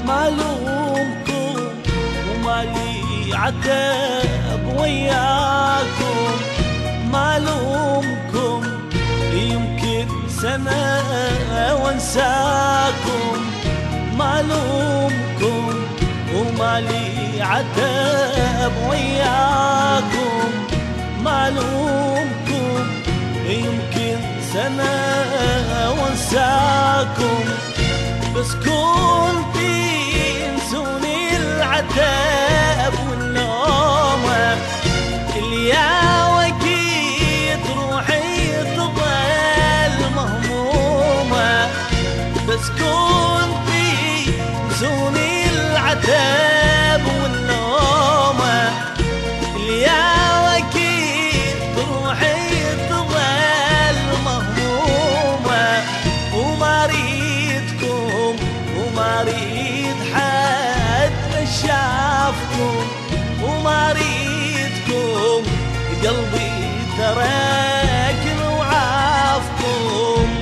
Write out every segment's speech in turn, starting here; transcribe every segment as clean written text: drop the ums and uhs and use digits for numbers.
ما لومكم ومالي عتب وياكم، ما لومكم يمكن سنة وانساكم، ما لومكم ومالي عتب وياكم، ما لومكم يمكن سنة وانساكم، بس كنتي تنسوني العتب واللومة اللي يا وقت روحي تظل مهمومة، بس كنتي تنسوني العتب واللومة اللي يا وقت روحي تظل مهمومة، وما اريدكم وما اريد حد شافكم، وما اريدكم قلبي ترك وعافكم.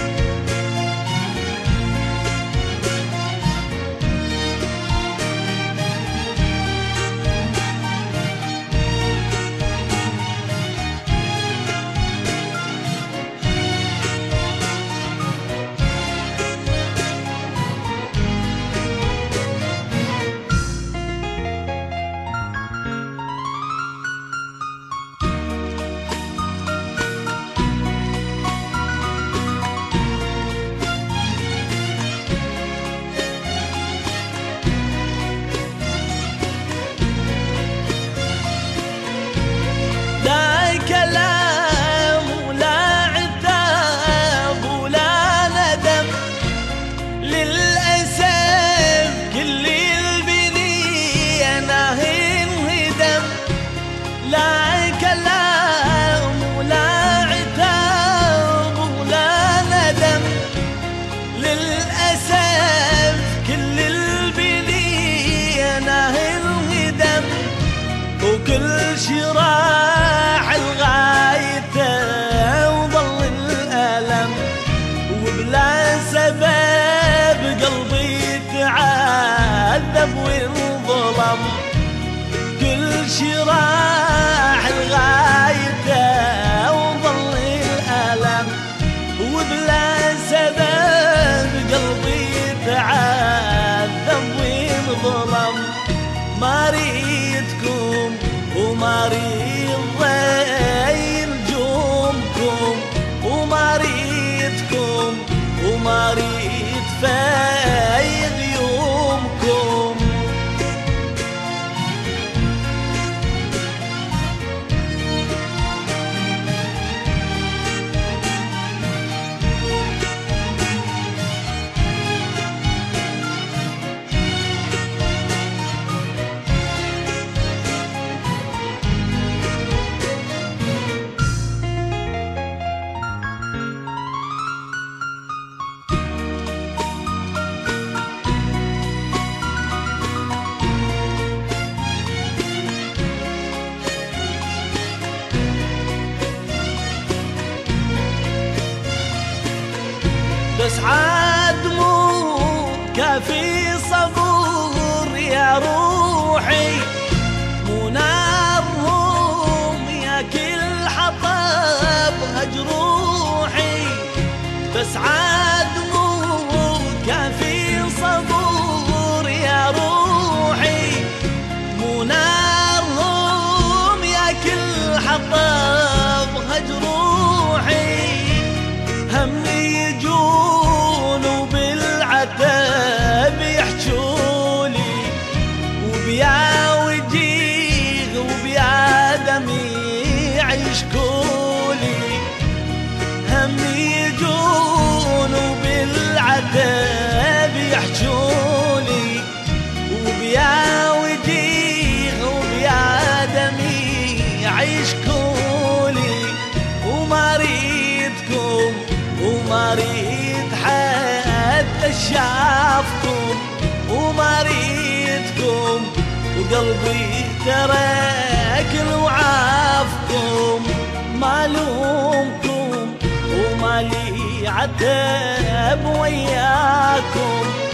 وكل شي راح لغايته وظل الألم، وبلا سبب قلبي تعذب وانظلم، كل شي راح لغايته وظل الألم، وبلا سبب قلبي تعذب وانظلم، ما اريدكم وما اريد ضي نجومكم، وما اريدكم وما اريد في غيومكم. بس عاد مو كافي صبور يا روحي، مو نارهم يا كل حطب هجروحي، بس عاد مو كافي صبور يا روحي، مو نارهم يا كل حطب هجروحي، همي يجون وبالعتب يحجولي، وبيا وجيه وبيا دميع يشكولي، هم يجون وبالعتب يحجولي، وبيا وجيه وبيا دميع يشكولي، وما اريدكم وما اريد حتى شافكم، وما اريدكم وقلبي ترك وعافكم، ما لومكم وما لي عتب وياكم،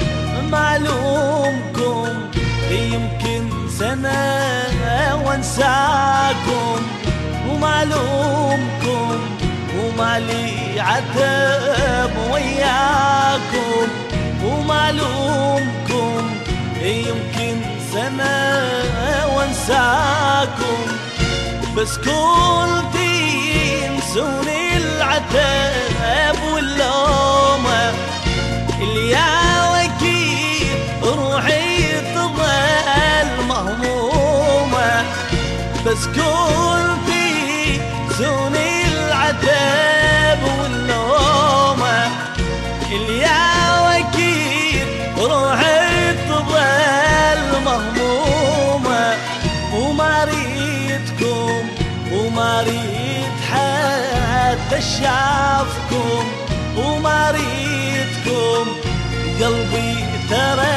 معلومكم يمكن سنة وانساكم، ومعلومكم ومالي عتب وياكم، ومعلومكم يمكن سنة وانساكم، بس كل تنسوني العتب واللومة اللي يا وكيل روحي تظل مهمومة، بس كل تنسوني العتب واللومة اللي يا وكيل روحي تظل مهمومة، وما ريتكم وما ريت حتى شافكم، وما ريتكم قلبي ترى